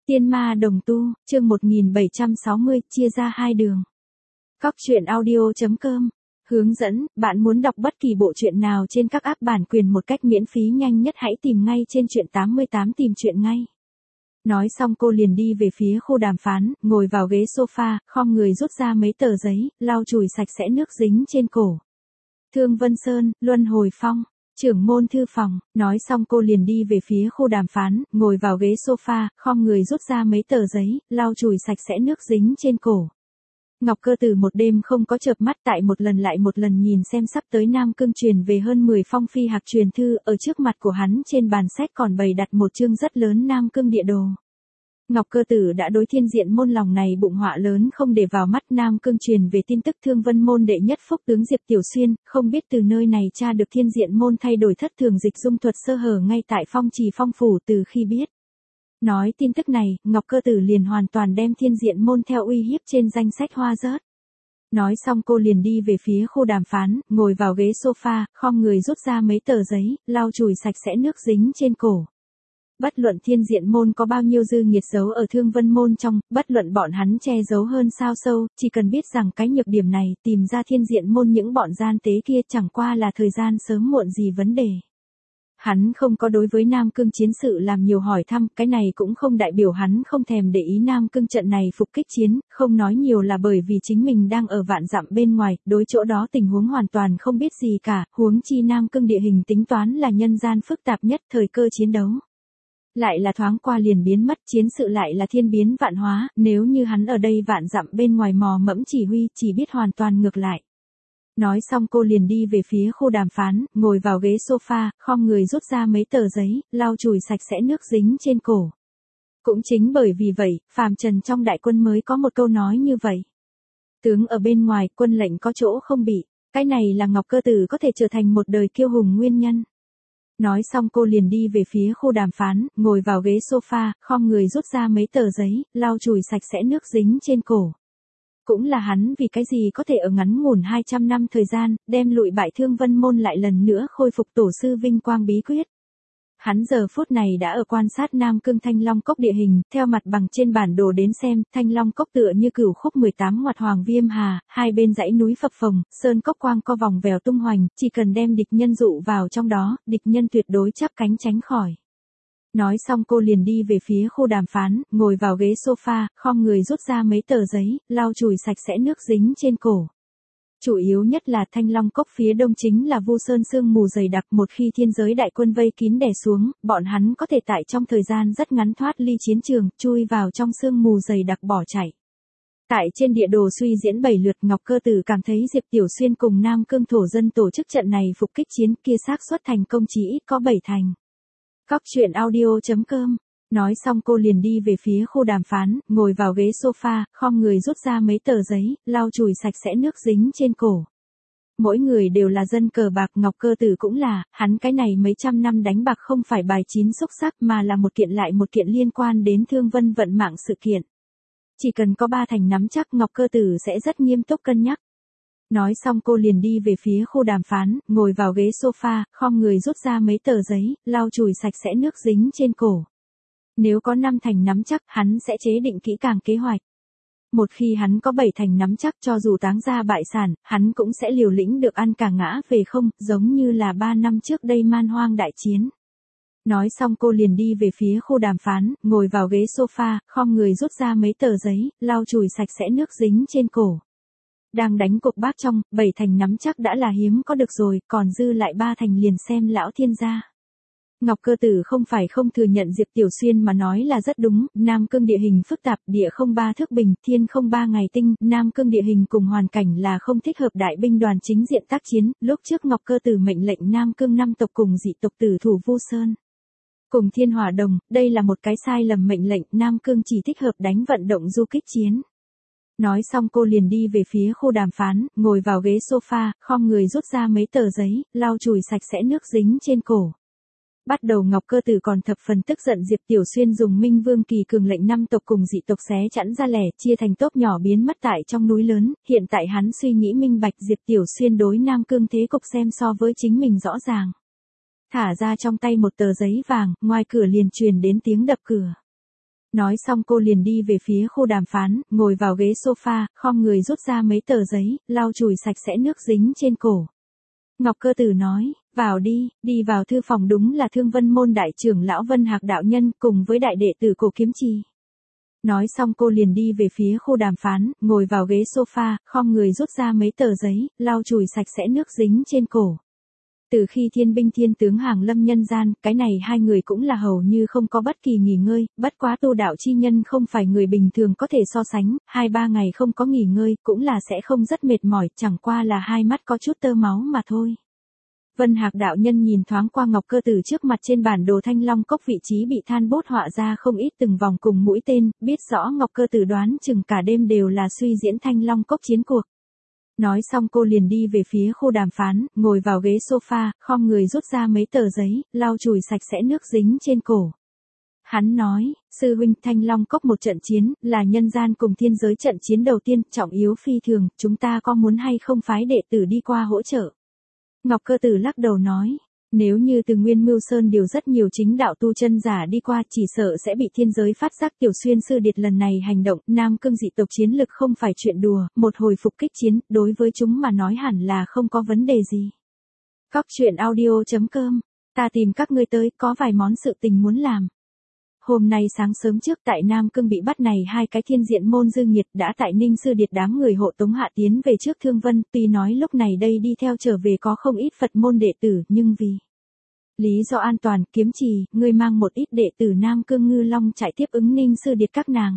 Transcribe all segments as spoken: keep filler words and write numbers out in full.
Tiên ma đồng tu, chương một nghìn bảy trăm sáu mươi, chia ra hai đường. Cóc truyện audio chấm com. Hướng dẫn, bạn muốn đọc bất kỳ bộ truyện nào trên các app bản quyền một cách miễn phí nhanh nhất hãy tìm ngay trên truyện tám mươi tám tìm truyện ngay. Nói xong cô liền đi về phía khu đàm phán, ngồi vào ghế sofa, khom người rút ra mấy tờ giấy, lau chùi sạch sẽ nước dính trên cổ. Thương Vân Sơn, Luân Hồi Phong, trưởng môn thư phòng, nói xong cô liền đi về phía khu đàm phán, ngồi vào ghế sofa, khom người rút ra mấy tờ giấy, lau chùi sạch sẽ nước dính trên cổ. Ngọc Cơ Tử một đêm không có chợp mắt tại một lần lại một lần nhìn xem sắp tới Nam Cương truyền về hơn mười phong phi hạc truyền thư, ở trước mặt của hắn trên bàn sách còn bày đặt một chương rất lớn Nam Cương địa đồ. Ngọc Cơ Tử đã đối Thiên Diện môn lòng này bụng họa lớn không để vào mắt. Nam Cương truyền về tin tức Thương Vân môn đệ nhất phúc tướng Diệp Tiểu Xuyên, không biết từ nơi này tra được Thiên Diện môn thay đổi thất thường dịch dung thuật sơ hở ngay tại phong trì phong phủ. Từ khi biết nói tin tức này, Ngọc Cơ Tử liền hoàn toàn đem Thiên Diện môn theo uy hiếp trên danh sách hoa rớt. Nói xong cô liền đi về phía khu đàm phán, ngồi vào ghế sofa, khom người rút ra mấy tờ giấy, lau chùi sạch sẽ nước dính trên cổ. Bất luận Thiên Diện môn có bao nhiêu dư nghiệt giấu ở Thương Vân môn trong, bất luận bọn hắn che giấu hơn sao sâu, chỉ cần biết rằng cái nhược điểm này, tìm ra Thiên Diện môn những bọn gian tế kia chẳng qua là thời gian sớm muộn gì vấn đề. Hắn không có đối với Nam Cương chiến sự làm nhiều hỏi thăm, cái này cũng không đại biểu hắn không thèm để ý Nam Cương trận này phục kích chiến, không nói nhiều là bởi vì chính mình đang ở vạn dặm bên ngoài, đối chỗ đó tình huống hoàn toàn không biết gì cả, huống chi Nam Cương địa hình tính toán là nhân gian phức tạp nhất thời cơ chiến đấu. Lại là thoáng qua liền biến mất, chiến sự lại là thiên biến vạn hóa, nếu như hắn ở đây vạn dặm bên ngoài mò mẫm chỉ huy, chỉ biết hoàn toàn ngược lại. Nói xong cô liền đi về phía khu đàm phán, ngồi vào ghế sofa, khom người rút ra mấy tờ giấy, lau chùi sạch sẽ nước dính trên cổ. Cũng chính bởi vì vậy, phàm trần trong đại quân mới có một câu nói như vậy. Tướng ở bên ngoài, quân lệnh có chỗ không bị, cái này là Ngọc Cơ Tử có thể trở thành một đời kiêu hùng nguyên nhân. Nói xong cô liền đi về phía khu đàm phán, ngồi vào ghế sofa, khom người rút ra mấy tờ giấy, lau chùi sạch sẽ nước dính trên cổ. Cũng là hắn vì cái gì có thể ở ngắn ngủn hai trăm năm thời gian, đem lụi bại Thương Vân môn lại lần nữa khôi phục tổ sư vinh quang bí quyết. Hắn giờ phút này đã ở quan sát Nam Cương Thanh Long Cốc địa hình, theo mặt bằng trên bản đồ đến xem, Thanh Long Cốc tựa như cửu khúc mười tám ngoặt Hoàng Viêm Hà, hai bên dãy núi phập phồng, sơn cốc quang co vòng vèo tung hoành, chỉ cần đem địch nhân dụ vào trong đó, địch nhân tuyệt đối chắp cánh tránh khỏi. Nói xong cô liền đi về phía khu đàm phán, ngồi vào ghế sofa, khom người rút ra mấy tờ giấy, lau chùi sạch sẽ nước dính trên cổ. Chủ yếu nhất là Thanh Long Cốc phía đông chính là Vu Sơn sương mù dày đặc, một khi thiên giới đại quân vây kín đè xuống, bọn hắn có thể tại trong thời gian rất ngắn thoát ly chiến trường, chui vào trong sương mù dày đặc bỏ chạy. Tại trên địa đồ suy diễn bảy lượt, Ngọc Cơ Tử cảm thấy Diệp Tiểu Xuyên cùng Nam Cương thổ dân tổ chức trận này phục kích chiến kia xác suất thành công chỉ ít có bảy thành. Cóc truyện audio chấm com. Nói xong cô liền đi về phía khu đàm phán, ngồi vào ghế sofa, khom người rút ra mấy tờ giấy, lau chùi sạch sẽ nước dính trên cổ. Mỗi người đều là dân cờ bạc, Ngọc Cơ Tử cũng là, hắn cái này mấy trăm năm đánh bạc không phải bài chín xúc sắc mà là một kiện lại một kiện liên quan đến Thương Vân vận mạng sự kiện. Chỉ cần có ba thành nắm chắc, Ngọc Cơ Tử sẽ rất nghiêm túc cân nhắc. Nói xong cô liền đi về phía khu đàm phán, ngồi vào ghế sofa, khom người rút ra mấy tờ giấy, lau chùi sạch sẽ nước dính trên cổ. Nếu có năm thành nắm chắc, hắn sẽ chế định kỹ càng kế hoạch. Một khi hắn có bảy thành nắm chắc, cho dù táng ra bại sản, hắn cũng sẽ liều lĩnh được ăn cả ngã về không, giống như là ba năm trước đây Man Hoang đại chiến. Nói xong cô liền đi về phía khu đàm phán, ngồi vào ghế sofa, khom người rút ra mấy tờ giấy, lau chùi sạch sẽ nước dính trên cổ. Đang đánh cuộc bát trong, bảy thành nắm chắc đã là hiếm có được rồi, còn dư lại ba thành liền xem lão thiên gia. Ngọc Cơ Tử không phải không thừa nhận Diệp Tiểu Xuyên mà nói là rất đúng, Nam Cương địa hình phức tạp, địa không ba thước bình, thiên không ba ngày tinh, Nam Cương địa hình cùng hoàn cảnh là không thích hợp đại binh đoàn chính diện tác chiến, lúc trước Ngọc Cơ Tử mệnh lệnh Nam Cương năm tộc cùng dị tộc tử thủ Vu Sơn. Cùng Thiên Hỏa Đồng, đây là một cái sai lầm mệnh lệnh, Nam Cương chỉ thích hợp đánh vận động du kích chiến. Nói xong cô liền đi về phía khu đàm phán, ngồi vào ghế sofa, khom người rút ra mấy tờ giấy, lau chùi sạch sẽ nước dính trên cổ. Bắt đầu Ngọc Cơ Tử còn thập phần tức giận Diệp Tiểu Xuyên dùng Minh Vương kỳ cường lệnh năm tộc cùng dị tộc xé chẵn ra lẻ, chia thành tốp nhỏ biến mất tại trong núi lớn, hiện tại hắn suy nghĩ minh bạch Diệp Tiểu Xuyên đối Nam Cương thế cục xem so với chính mình rõ ràng. Thả ra trong tay một tờ giấy vàng, ngoài cửa liền truyền đến tiếng đập cửa. Nói xong cô liền đi về phía khu đàm phán, ngồi vào ghế sofa, khom người rút ra mấy tờ giấy, lau chùi sạch sẽ nước dính trên cổ. Ngọc Cơ Tử nói, vào đi, đi vào thư phòng đúng là Thương Vân Môn đại trưởng lão Vân Hạc đạo nhân cùng với đại đệ tử Cổ Kiếm Trì. Nói xong cô liền đi về phía khu đàm phán, ngồi vào ghế sofa, khom người rút ra mấy tờ giấy, lau chùi sạch sẽ nước dính trên cổ. Từ khi thiên binh thiên tướng hàng lâm nhân gian, cái này hai người cũng là hầu như không có bất kỳ nghỉ ngơi, bất quá tu đạo chi nhân không phải người bình thường có thể so sánh, hai ba ngày không có nghỉ ngơi, cũng là sẽ không rất mệt mỏi, chẳng qua là hai mắt có chút tơ máu mà thôi. Vân Hạc đạo nhân nhìn thoáng qua Ngọc Cơ Tử trước mặt trên bản đồ Thanh Long Cốc vị trí bị than bốt họa ra không ít từng vòng cùng mũi tên, biết rõ Ngọc Cơ Tử đoán chừng cả đêm đều là suy diễn Thanh Long Cốc chiến cuộc. Nói xong cô liền đi về phía khu đàm phán, ngồi vào ghế sofa, khom người rút ra mấy tờ giấy, lau chùi sạch sẽ nước dính trên cổ. Hắn nói, sư huynh, Thanh Long Cốc một trận chiến, là nhân gian cùng thiên giới trận chiến đầu tiên, trọng yếu phi thường, chúng ta có muốn hay không phái đệ tử đi qua hỗ trợ? Ngọc Cơ Tử lắc đầu nói, nếu như từ Nguyên Mưu Sơn điều rất nhiều chính đạo tu chân giả đi qua chỉ sợ sẽ bị thiên giới phát giác. Tiểu Xuyên sư điệt lần này hành động, Nam Cương dị tộc chiến lực không phải chuyện đùa, một hồi phục kích chiến, đối với chúng mà nói hẳn là không có vấn đề gì. Cóc truyện audio chấm com, ta tìm các ngươi tới, có vài món sự tình muốn làm. Hôm nay sáng sớm trước tại Nam Cương bị bắt này hai cái thiên diện môn dư nghiệt đã tại Ninh sư điệt đám người hộ tống hạ tiến về trước Thương Vân, tuy nói lúc này đây đi theo trở về có không ít Phật môn đệ tử, nhưng vì lý do an toàn, Kiếm Trì, ngươi mang một ít đệ tử Nam Cương Ngư Long chạy tiếp ứng Ninh sư điệt các nàng.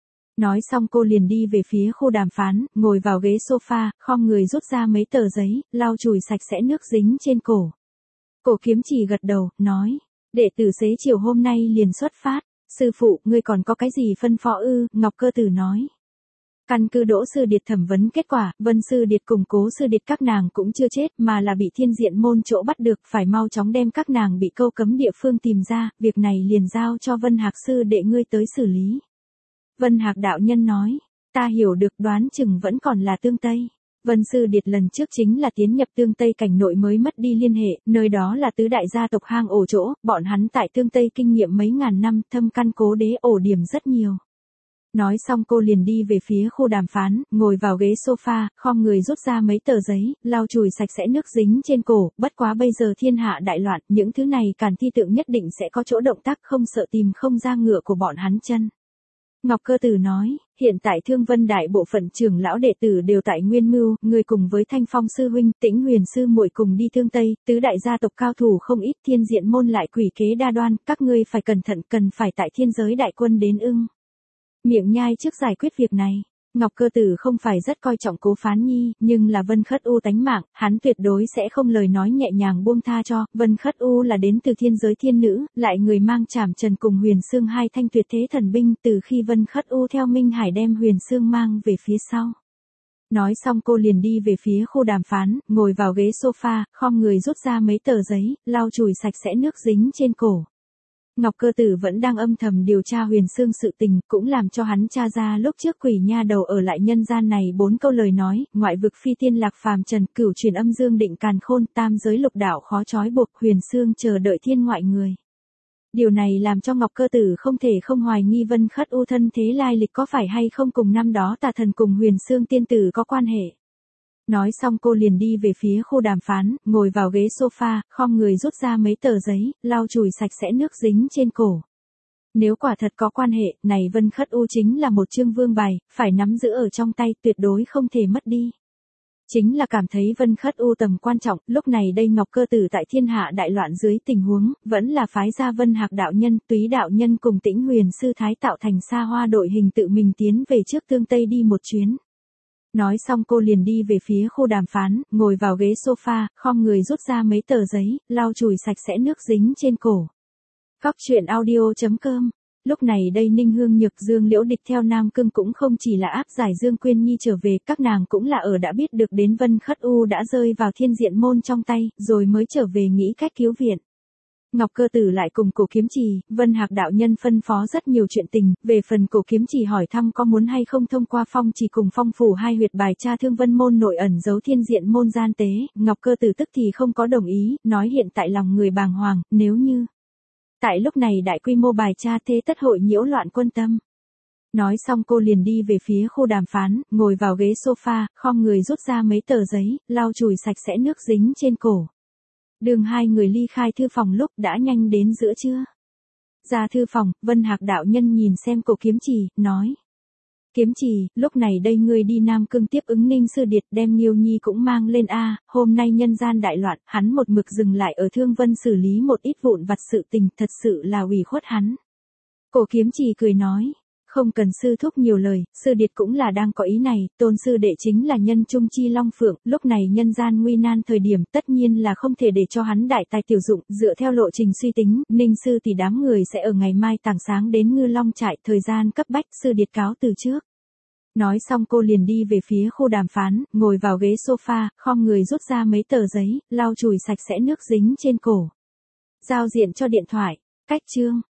Nói xong cô liền đi về phía khu đàm phán, ngồi vào ghế sofa, khom người rút ra mấy tờ giấy, lau chùi sạch sẽ nước dính trên cổ. Cổ Kiếm Trì gật đầu, nói, đệ tử xế chiều hôm nay liền xuất phát. Sư phụ, ngươi còn có cái gì phân phó ư? Ngọc Cơ Tử nói. Căn cứ Đỗ sư điệt thẩm vấn kết quả, Vân sư điệt cùng Cố sư điệt các nàng cũng chưa chết mà là bị thiên diện môn chỗ bắt được, phải mau chóng đem các nàng bị câu cấm địa phương tìm ra, việc này liền giao cho Vân Hạc sư đệ ngươi tới xử lý. Vân Hạc đạo nhân nói, ta hiểu được, đoán chừng vẫn còn là Tương Tây. Vân sư điệt lần trước chính là tiến nhập Tương Tây cảnh nội mới mất đi liên hệ, nơi đó là tứ đại gia tộc hang ổ chỗ, bọn hắn tại Tương Tây kinh nghiệm mấy ngàn năm, thâm căn cố đế, ổ điểm rất nhiều. Nói xong cô liền đi về phía khu đàm phán, ngồi vào ghế sofa, khom người rút ra mấy tờ giấy, lau chùi sạch sẽ nước dính trên cổ, bất quá bây giờ thiên hạ đại loạn, những thứ này Càn Thi tượng nhất định sẽ có chỗ động tác, không sợ tìm không ra ngựa của bọn hắn chân. Ngọc Cơ Tử nói, hiện tại Thương Vân đại bộ phận trưởng lão đệ tử đều tại Nguyên Mưu, người cùng với Thanh Phong sư huynh, Tĩnh Huyền sư muội cùng đi Thương Tây, tứ đại gia tộc cao thủ không ít, thiên diện môn lại quỷ kế đa đoan, các ngươi phải cẩn thận, cần phải tại thiên giới đại quân đến ưng. Miệng nhai trước giải quyết việc này. Ngọc Cơ Tử không phải rất coi trọng Cố Phán Nhi, nhưng là Vân Khất U tánh mạng, hắn tuyệt đối sẽ không lời nói nhẹ nhàng buông tha cho. Vân Khất U là đến từ thiên giới thiên nữ, lại người mang Trảm Trần cùng Huyền Xương hai thanh tuyệt thế thần binh, từ khi Vân Khất U theo Minh Hải đem Huyền Xương mang về phía sau. Nói xong cô liền đi về phía khu đàm phán, ngồi vào ghế sofa, khom người rút ra mấy tờ giấy, lau chùi sạch sẽ nước dính trên cổ. Ngọc Cơ Tử vẫn đang âm thầm điều tra Huyền Xương sự tình, cũng làm cho hắn tra ra lúc trước quỷ nha đầu ở lại nhân gian này bốn câu lời nói, ngoại vực phi tiên lạc phàm trần, cửu truyền âm dương định càn khôn, tam giới lục đạo khó trói buộc, Huyền Xương chờ đợi thiên ngoại người. Điều này làm cho Ngọc Cơ Tử không thể không hoài nghi Vân Khất U thân thế lai lịch có phải hay không cùng năm đó tà thần cùng Huyền Xương tiên tử có quan hệ. Nói xong cô liền đi về phía khu đàm phán, ngồi vào ghế sofa, khom người rút ra mấy tờ giấy, lau chùi sạch sẽ nước dính trên cổ. Nếu quả thật có quan hệ, này Vân Khất U chính là một chương vương bài, phải nắm giữ ở trong tay, tuyệt đối không thể mất đi. Chính là cảm thấy Vân Khất U tầm quan trọng, lúc này đây Ngọc Cơ Tử tại thiên hạ đại loạn dưới tình huống, vẫn là phái ra Vân Hạc đạo nhân, Túy đạo nhân cùng Tĩnh Huyền sư thái tạo thành xa hoa đội hình tự mình tiến về trước Tương Tây đi một chuyến. Nói xong cô liền đi về phía khu đàm phán, ngồi vào ghế sofa, khom người rút ra mấy tờ giấy, lau chùi sạch sẽ nước dính trên cổ. Cóc truyện audio chấm com. Lúc này đây Ninh Hương Nhược Dương Liễu Địch theo Nam Cương cũng không chỉ là áp giải Dương Quyên Nhi trở về, các nàng cũng là ở đã biết được đến Vân Khất U đã rơi vào thiên diện môn trong tay, rồi mới trở về nghĩ cách cứu viện. Ngọc Cơ Tử lại cùng Cổ Kiếm Trì, Vân Hạc đạo nhân phân phó rất nhiều chuyện tình, về phần Cổ Kiếm Trì hỏi thăm có muốn hay không thông qua Phong Trì cùng Phong Phủ hai huyệt bài tra Thương Vân môn nội ẩn giấu thiên diện môn gian tế, Ngọc Cơ Tử tức thì không có đồng ý, nói hiện tại lòng người bàng hoàng, nếu như Tại lúc này đại quy mô bài tra thế tất hội nhiễu loạn quân tâm. Nói xong cô liền đi về phía khu đàm phán, ngồi vào ghế sofa, khom người rút ra mấy tờ giấy, lau chùi sạch sẽ nước dính trên cổ. Đường hai người ly khai thư phòng lúc đã nhanh đến giữa trưa. Ra thư phòng, Vân Hạc đạo nhân nhìn xem cổ Kiếm Trì, nói. Kiếm Trì, lúc này đây ngươi đi Nam Cương tiếp ứng Ninh Sư Điệt, đem Nghiêu Nhi cũng mang lên a. Hôm nay nhân gian đại loạn, hắn một mực dừng lại ở Thương Vân xử lý một ít vụn vặt sự tình, thật sự là ủy khuất hắn. Cổ Kiếm Trì cười nói. Không cần sư thúc nhiều lời, Sư Điệt cũng là đang có ý này, Tôn sư đệ chính là nhân trung chi long phượng, lúc này nhân gian nguy nan thời điểm, tất nhiên là không thể để cho hắn đại tài tiểu dụng, dựa theo lộ trình suy tính, Ninh sư thì đám người sẽ ở ngày mai tảng sáng đến Ngư Long trại, thời gian cấp bách, Sư Điệt cáo từ trước. Nói xong cô liền đi về phía khu đàm phán, ngồi vào ghế sofa, khom người rút ra mấy tờ giấy, lau chùi sạch sẽ nước dính trên cổ. Giao diện cho điện thoại, cách chương.